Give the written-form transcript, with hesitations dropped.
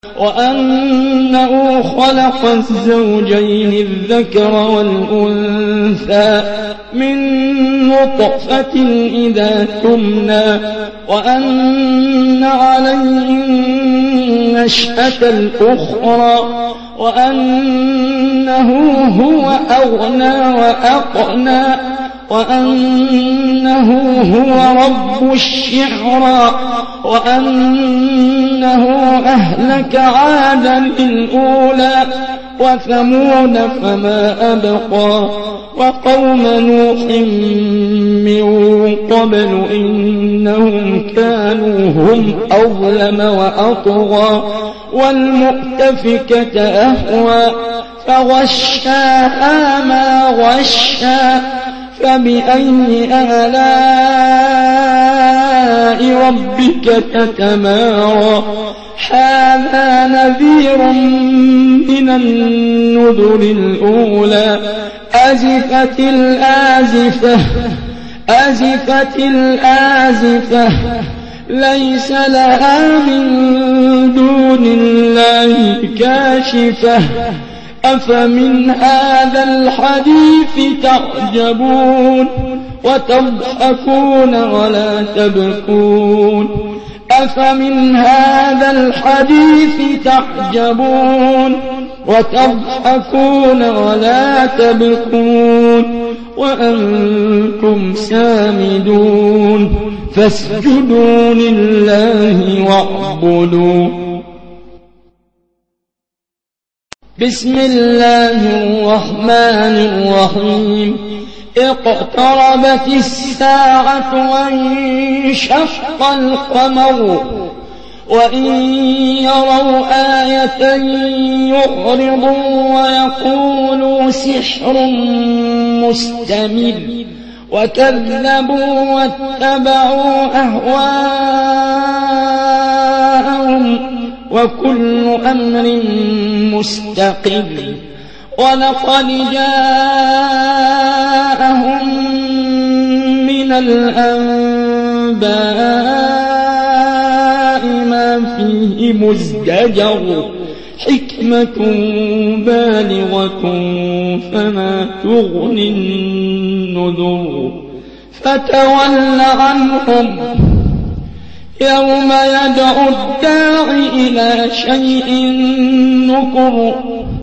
وأنه خلق الزوجين الذكر والأنثى من نطفة إذا تمنى وأن عليه النشأة الأخرى وأنه هو أغنى وأقنى وأنه هو رب الشعرى وأنه أهلك عادا الأولى وثمود فما أبقى وقوم نوح من قبل إنهم كانوا هم أظلم وأطغى والمؤتفكة أهوى فغشاها ما غشا فبأي آلاء ربك تتمارى هذا نذير من النذر الأولى أزفت الآزفة أزفت الآزفة ليس لها من دون الله كاشفة أفمن هذا الحديث تعجبون وتضحكون ولا تبكون أفمن هذا الحديث تعجبون وتضحكون ولا تبكون وأنتم سامدون فاسجدوا لله واعبدوا. بسم الله الرحمن الرحيم اقتربت الساعة وانشق القمر وإن يروا آية يعرضوا ويقولوا سحر مستمر وكذبوا واتبعوا أهواءهم وكل أمر مستقر ولقد جاءهم من الأنباء ما فيه مزدجر حكمة بالغة فما تغني النذر فتول عنهم يوم يدعو الداعي إلى شيء نكر